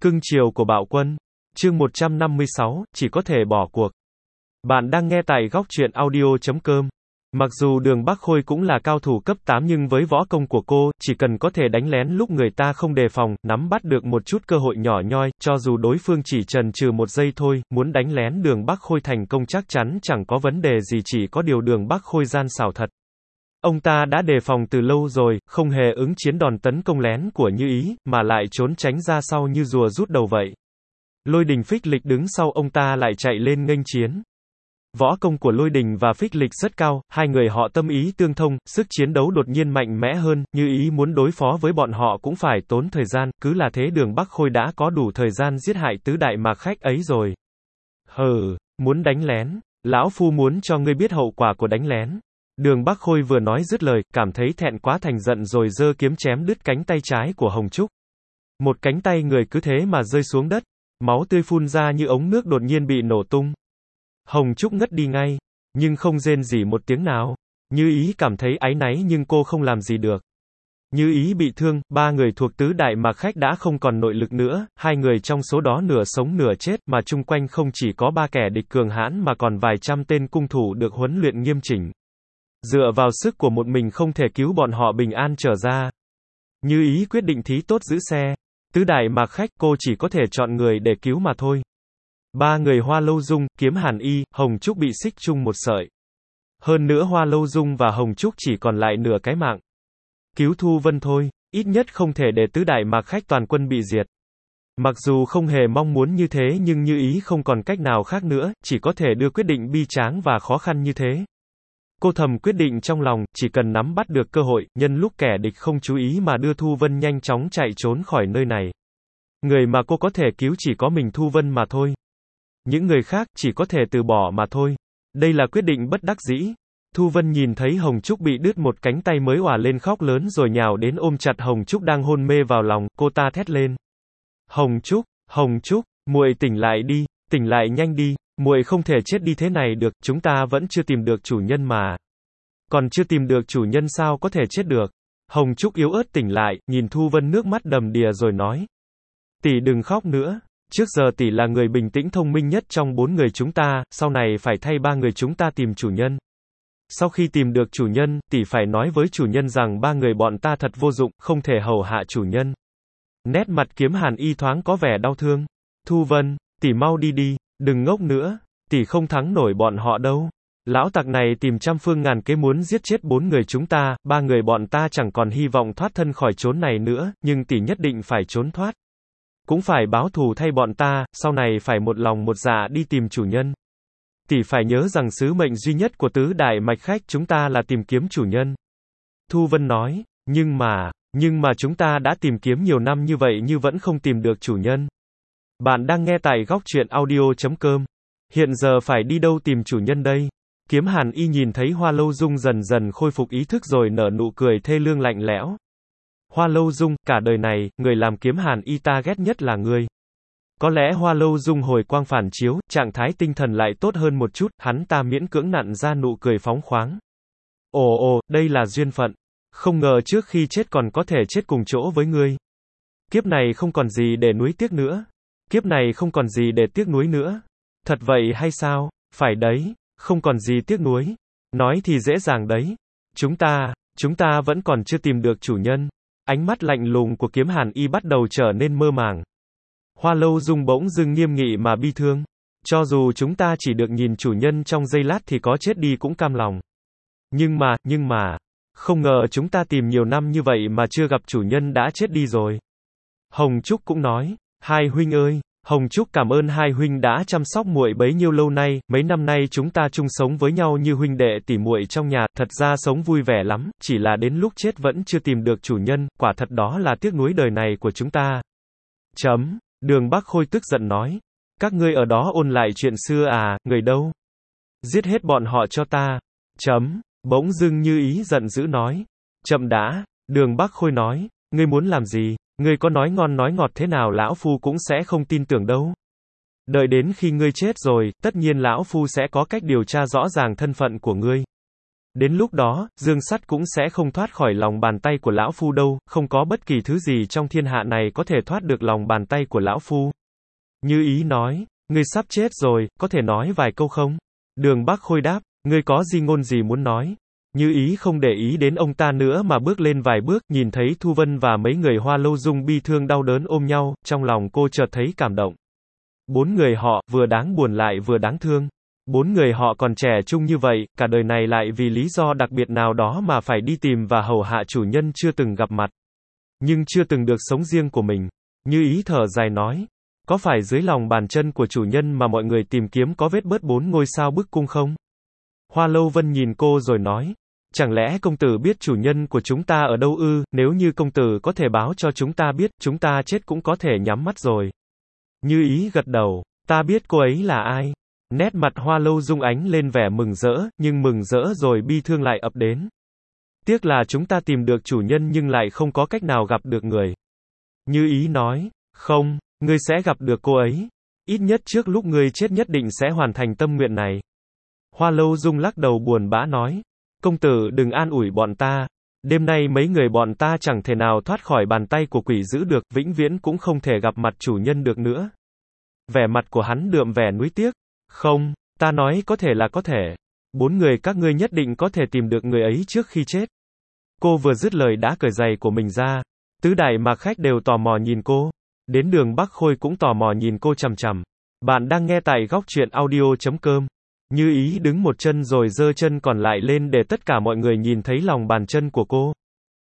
Cưng chiều của Bạo Quân. Chương 156, chỉ có thể bỏ cuộc. Bạn đang nghe tại góc truyện audio.com. Mặc dù Đường Bắc Khôi cũng là cao thủ cấp 8 nhưng với võ công của cô, chỉ cần có thể đánh lén lúc người ta không đề phòng, nắm bắt được một chút cơ hội nhỏ nhoi, cho dù đối phương chỉ chần chừ một giây thôi, muốn đánh lén Đường Bắc Khôi thành công chắc chắn chẳng có vấn đề gì, chỉ có điều Đường Bắc Khôi gian xảo thật. Ông ta đã đề phòng từ lâu rồi, không hề ứng chiến đòn tấn công lén của Như Ý, mà lại trốn tránh ra sau như rùa rút đầu vậy. Lôi Đình Phích Lịch đứng sau ông ta lại chạy lên nghênh chiến. Võ công của Lôi Đình và Phích Lịch rất cao, hai người họ tâm ý tương thông, sức chiến đấu đột nhiên mạnh mẽ hơn, Như Ý muốn đối phó với bọn họ cũng phải tốn thời gian, cứ là thế Đường Bắc Khôi đã có đủ thời gian giết hại tứ đại mạc khách ấy rồi. Hừ, muốn đánh lén, lão phu muốn cho ngươi biết hậu quả của đánh lén. Đường Bắc Khôi vừa nói dứt lời, cảm thấy thẹn quá thành giận rồi giơ kiếm chém đứt cánh tay trái của Hồng Trúc. Một cánh tay người cứ thế mà rơi xuống đất, máu tươi phun ra như ống nước đột nhiên bị nổ tung. Hồng Trúc ngất đi ngay, nhưng không rên rỉ một tiếng nào. Như Ý cảm thấy áy náy nhưng cô không làm gì được. Như Ý bị thương, ba người thuộc tứ đại mạc khách đã không còn nội lực nữa, hai người trong số đó nửa sống nửa chết, mà chung quanh không chỉ có ba kẻ địch cường hãn mà còn vài trăm tên cung thủ được huấn luyện nghiêm chỉnh. Dựa vào sức của một mình không thể cứu bọn họ bình an trở ra. Như Ý quyết định thí tốt giữ xe. Tứ đại mạc khách, cô chỉ có thể chọn người để cứu mà thôi. Ba người Hoa Lâu Dung, Kiếm Hàn Y, Hồng Trúc bị xích chung một sợi. Hơn nữa Hoa Lâu Dung và Hồng Trúc chỉ còn lại nửa cái mạng. Cứu Thu Vân thôi, ít nhất không thể để tứ đại mạc khách toàn quân bị diệt. Mặc dù không hề mong muốn như thế nhưng Như Ý không còn cách nào khác nữa, chỉ có thể đưa quyết định bi tráng và khó khăn như thế. Cô thầm quyết định trong lòng, chỉ cần nắm bắt được cơ hội, nhân lúc kẻ địch không chú ý mà đưa Thu Vân nhanh chóng chạy trốn khỏi nơi này. Người mà cô có thể cứu chỉ có mình Thu Vân mà thôi. Những người khác, chỉ có thể từ bỏ mà thôi. Đây là quyết định bất đắc dĩ. Thu Vân nhìn thấy Hồng Trúc bị đứt một cánh tay mới òa lên khóc lớn rồi nhào đến ôm chặt Hồng Trúc đang hôn mê vào lòng, cô ta thét lên. Hồng Trúc, muội tỉnh lại đi, tỉnh lại nhanh đi. Muội không thể chết đi thế này được, chúng ta vẫn chưa tìm được chủ nhân mà. Còn chưa tìm được chủ nhân sao có thể chết được? Hồng Trúc yếu ớt tỉnh lại, nhìn Thu Vân nước mắt đầm đìa rồi nói. Tỷ đừng khóc nữa, trước giờ tỷ là người bình tĩnh thông minh nhất trong bốn người chúng ta, sau này phải thay ba người chúng ta tìm chủ nhân. Sau khi tìm được chủ nhân, tỷ phải nói với chủ nhân rằng ba người bọn ta thật vô dụng, không thể hầu hạ chủ nhân. Nét mặt Kiếm Hàn Y thoáng có vẻ đau thương. Thu Vân, tỷ mau đi đi. Đừng ngốc nữa, tỷ không thắng nổi bọn họ đâu. Lão tặc này tìm trăm phương ngàn kế muốn giết chết bốn người chúng ta, ba người bọn ta chẳng còn hy vọng thoát thân khỏi chốn này nữa, nhưng tỷ nhất định phải trốn thoát. Cũng phải báo thù thay bọn ta, sau này phải một lòng một dạ đi tìm chủ nhân. Tỷ phải nhớ rằng sứ mệnh duy nhất của tứ đại mạch khách chúng ta là tìm kiếm chủ nhân. Thu Vân nói, nhưng mà chúng ta đã tìm kiếm nhiều năm như vậy nhưng vẫn không tìm được chủ nhân. Bạn đang nghe tại góc truyện audio.com. Hiện giờ phải đi đâu tìm chủ nhân đây? Kiếm Hàn Y nhìn thấy Hoa Lâu Dung dần dần khôi phục ý thức rồi nở nụ cười thê lương lạnh lẽo. Hoa Lâu Dung, cả đời này, người làm Kiếm Hàn Y ta ghét nhất là ngươi. Có lẽ Hoa Lâu Dung hồi quang phản chiếu, trạng thái tinh thần lại tốt hơn một chút, hắn ta miễn cưỡng nặn ra nụ cười phóng khoáng. Ồ, đây là duyên phận. Không ngờ trước khi chết còn có thể chết cùng chỗ với ngươi. Kiếp này không còn gì để nuối tiếc nữa. Kiếp này không còn gì để tiếc nuối nữa. Thật vậy hay sao? Phải đấy, không còn gì tiếc nuối. Nói thì dễ dàng đấy. Chúng ta vẫn còn chưa tìm được chủ nhân. Ánh mắt lạnh lùng của Kiếm Hàn Y bắt đầu trở nên mơ màng. Hoa Lâu Dung bỗng dưng nghiêm nghị mà bi thương. Cho dù chúng ta chỉ được nhìn chủ nhân trong giây lát thì có chết đi cũng cam lòng. Nhưng mà, không ngờ chúng ta tìm nhiều năm như vậy mà chưa gặp chủ nhân đã chết đi rồi. Hồng Trúc cũng nói. Hai huynh ơi, Hồng Trúc cảm ơn hai huynh đã chăm sóc muội bấy nhiêu lâu nay, mấy năm nay chúng ta chung sống với nhau như huynh đệ tỷ muội trong nhà, thật ra sống vui vẻ lắm, chỉ là đến lúc chết vẫn chưa tìm được chủ nhân, quả thật đó là tiếc nuối đời này của chúng ta. Đường Bắc Khôi tức giận nói, các ngươi ở đó ôn lại chuyện xưa à, người đâu? Giết hết bọn họ cho ta. Bỗng dưng Như Ý giận dữ nói, chậm đã, Đường Bắc Khôi nói, ngươi muốn làm gì? Ngươi có nói ngon nói ngọt thế nào lão phu cũng sẽ không tin tưởng đâu. Đợi đến khi ngươi chết rồi, tất nhiên lão phu sẽ có cách điều tra rõ ràng thân phận của ngươi. Đến lúc đó, Dương Sắt cũng sẽ không thoát khỏi lòng bàn tay của lão phu đâu, không có bất kỳ thứ gì trong thiên hạ này có thể thoát được lòng bàn tay của lão phu. Như Ý nói, ngươi sắp chết rồi, có thể nói vài câu không? Đường Bắc Khôi đáp, ngươi có gì ngôn gì muốn nói? Như Ý không để ý đến ông ta nữa mà bước lên vài bước, nhìn thấy Thu Vân và mấy người Hoa Lâu Dung bi thương đau đớn ôm nhau, trong lòng cô chợt thấy cảm động. Bốn người họ, vừa đáng buồn lại vừa đáng thương. Bốn người họ còn trẻ trung như vậy, cả đời này lại vì lý do đặc biệt nào đó mà phải đi tìm và hầu hạ chủ nhân chưa từng gặp mặt. Nhưng chưa từng được sống riêng của mình. Như Ý thở dài nói, có phải dưới lòng bàn chân của chủ nhân mà mọi người tìm kiếm có vết bớt 4 ngôi sao bức cung không? Hoa Lâu Vân nhìn cô rồi nói, chẳng lẽ công tử biết chủ nhân của chúng ta ở đâu ư? Nếu như công tử có thể báo cho chúng ta biết, chúng ta chết cũng có thể nhắm mắt rồi. Như Ý gật đầu, ta biết cô ấy là ai. Nét mặt Hoa Lâu Dung ánh lên vẻ mừng rỡ, nhưng mừng rỡ rồi bi thương lại ập đến. Tiếc là chúng ta tìm được chủ nhân nhưng lại không có cách nào gặp được người. Như Ý nói, không, ngươi sẽ gặp được cô ấy. Ít nhất trước lúc ngươi chết nhất định sẽ hoàn thành tâm nguyện này. Hoa Lâu Dung lắc đầu buồn bã nói, công tử đừng an ủi bọn ta. Đêm nay mấy người bọn ta chẳng thể nào thoát khỏi bàn tay của quỷ dữ được, vĩnh viễn cũng không thể gặp mặt chủ nhân được nữa. Vẻ mặt của hắn đượm vẻ nuối tiếc. Không, ta nói có thể là có thể. 4 người các ngươi nhất định có thể tìm được người ấy trước khi chết. Cô vừa dứt lời đã cởi giày của mình ra. Tứ đại mạc khách đều tò mò nhìn cô. Đến Đường Bắc Khôi cũng tò mò nhìn cô chằm chằm. Bạn đang nghe tại góc truyện audio.com. Như Ý đứng một chân rồi giơ chân còn lại lên để tất cả mọi người nhìn thấy lòng bàn chân của cô.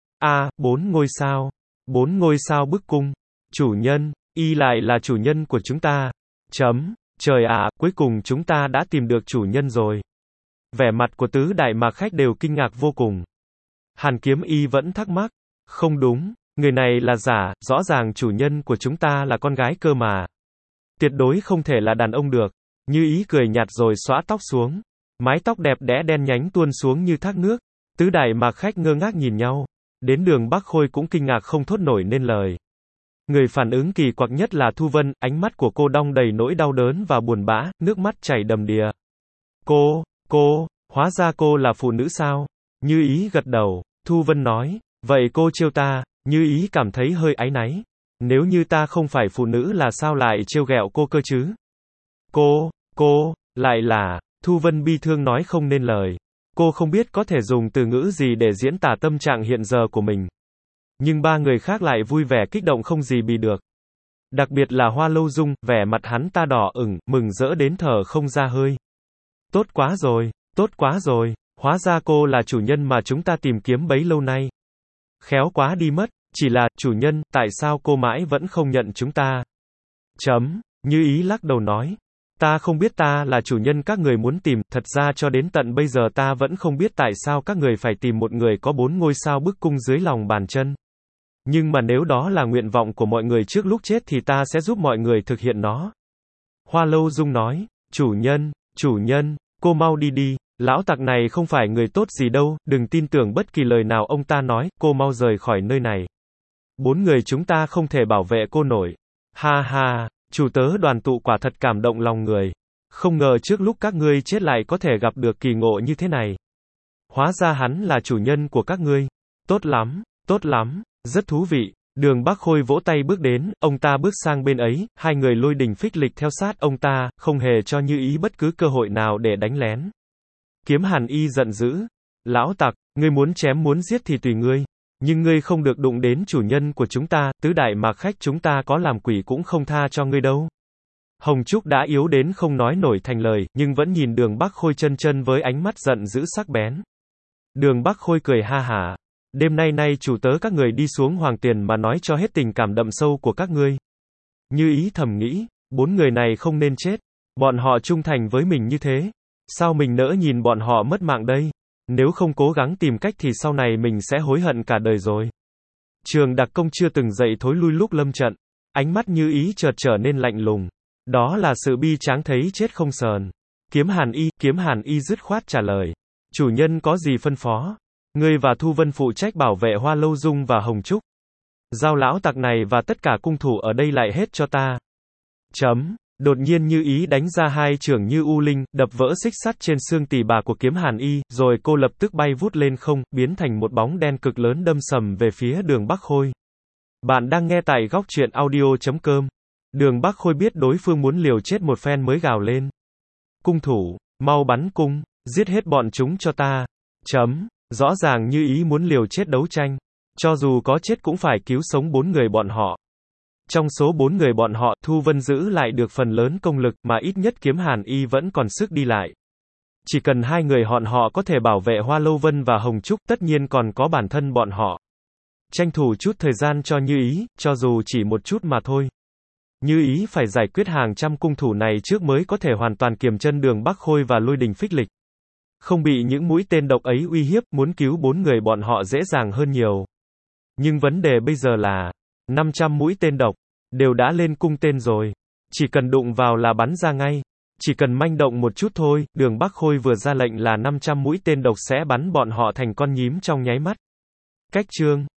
4 ngôi sao. 4 ngôi sao bức cung. Chủ nhân, y lại là chủ nhân của chúng ta. Trời ạ, cuối cùng chúng ta đã tìm được chủ nhân rồi. Vẻ mặt của tứ đại mạc khách đều kinh ngạc vô cùng. Hàn Kiếm Y vẫn thắc mắc. Không đúng, người này là giả, rõ ràng chủ nhân của chúng ta là con gái cơ mà. Tuyệt đối không thể là đàn ông được. Như Ý cười nhạt rồi xõa tóc xuống. Mái tóc đẹp đẽ đen nhánh tuôn xuống như thác nước. Tứ đại mạc khách ngơ ngác nhìn nhau. Đến Đường Bắc Khôi cũng kinh ngạc không thốt nổi nên lời. Người phản ứng kỳ quặc nhất là Thu Vân, ánh mắt của cô đong đầy nỗi đau đớn và buồn bã, nước mắt chảy đầm đìa. Hóa ra cô là phụ nữ sao? Như Ý gật đầu, Thu Vân nói, vậy cô trêu ta. Như Ý cảm thấy hơi áy náy. Nếu như ta không phải phụ nữ là sao lại trêu ghẹo cô cơ chứ? Lại là, Thu Vân bi thương nói không nên lời. Cô không biết có thể dùng từ ngữ gì để diễn tả tâm trạng hiện giờ của mình. Nhưng ba người khác lại vui vẻ kích động không gì bì được. Đặc biệt là Hoa Lâu Dung, vẻ mặt hắn ta đỏ ửng, mừng rỡ đến thở không ra hơi. Tốt quá rồi, hóa ra cô là chủ nhân mà chúng ta tìm kiếm bấy lâu nay. Khéo quá đi mất, chỉ là, chủ nhân, tại sao cô mãi vẫn không nhận chúng ta? Như Ý lắc đầu nói. Ta không biết ta là chủ nhân các người muốn tìm, thật ra cho đến tận bây giờ ta vẫn không biết tại sao các người phải tìm một người có 4 ngôi sao bức cung dưới lòng bàn chân. Nhưng mà nếu đó là nguyện vọng của mọi người trước lúc chết thì ta sẽ giúp mọi người thực hiện nó. Hoa Lâu Dung nói, chủ nhân, cô mau đi đi, lão tặc này không phải người tốt gì đâu, đừng tin tưởng bất kỳ lời nào ông ta nói, cô mau rời khỏi nơi này. 4 người chúng ta không thể bảo vệ cô nổi. Ha ha, chủ tớ Đoàn Tụ quả thật cảm động lòng người. Không ngờ trước lúc các ngươi chết lại có thể gặp được kỳ ngộ như thế này. Hóa ra hắn là chủ nhân của các ngươi. Tốt lắm, rất thú vị. Đường Bắc Khôi vỗ tay bước đến, ông ta bước sang bên ấy, hai người Lôi Đình Phích Lịch theo sát ông ta, không hề cho Như Ý bất cứ cơ hội nào để đánh lén. Kiếm Hàn Y giận dữ. Lão tặc, ngươi muốn chém muốn giết thì tùy ngươi. Nhưng ngươi không được đụng đến chủ nhân của chúng ta, tứ đại mạc khách chúng ta có làm quỷ cũng không tha cho ngươi đâu. Hồng Trúc đã yếu đến không nói nổi thành lời, nhưng vẫn nhìn Đường Bắc Khôi chân với ánh mắt giận dữ sắc bén. Đường Bắc Khôi cười ha hả. Đêm nay chủ tớ các người đi xuống Hoàng Tiền mà nói cho hết tình cảm đậm sâu của các ngươi. Như Ý thầm nghĩ, 4 người này không nên chết. Bọn họ trung thành với mình như thế. Sao mình nỡ nhìn bọn họ mất mạng đây? Nếu không cố gắng tìm cách thì sau này mình sẽ hối hận cả đời rồi. Trường Đặc Công chưa từng dậy thối lui lúc lâm trận. Ánh mắt Như Ý chợt trở nên lạnh lùng. Đó là sự bi tráng thấy chết không sờn. Kiếm Hàn Y dứt khoát trả lời. Chủ nhân có gì phân phó? Ngươi và Thu Vân phụ trách bảo vệ Hoa Lâu Dung và Hồng Trúc. Giao lão tặc này và tất cả cung thủ ở đây lại hết cho ta. Đột nhiên Như Ý đánh ra hai chưởng như u linh, đập vỡ xích sắt trên xương tỳ bà của kiếm Hàn Y, rồi cô lập tức bay vút lên không, biến thành một bóng đen cực lớn đâm sầm về phía Đường Bắc Khôi. Bạn đang nghe tại góc truyện audio.com. Đường Bắc Khôi biết đối phương muốn liều chết một phen mới gào lên. Cung thủ, mau bắn cung, giết hết bọn chúng cho ta. Rõ ràng Như Ý muốn liều chết đấu tranh. Cho dù có chết cũng phải cứu sống 4 người bọn họ. Trong số 4 người bọn họ, Thu Vân giữ lại được phần lớn công lực, mà ít nhất kiếm Hàn Y vẫn còn sức đi lại. Chỉ cần hai người họ có thể bảo vệ Hoa Lâu Vân và Hồng Trúc, tất nhiên còn có bản thân bọn họ. Tranh thủ chút thời gian cho Như Ý, cho dù chỉ một chút mà thôi. Như Ý phải giải quyết hàng trăm cung thủ này trước mới có thể hoàn toàn kiềm chân Đường Bắc Khôi và Lôi Đình Phích Lịch. Không bị những mũi tên độc ấy uy hiếp, muốn cứu 4 người bọn họ dễ dàng hơn nhiều. Nhưng vấn đề bây giờ là 500 mũi tên độc đều đã lên cung tên rồi. Chỉ cần đụng vào là bắn ra ngay. Chỉ cần manh động một chút thôi, Đường Bắc Khôi vừa ra lệnh là 500 mũi tên độc sẽ bắn bọn họ thành con nhím trong nháy mắt. Cách chương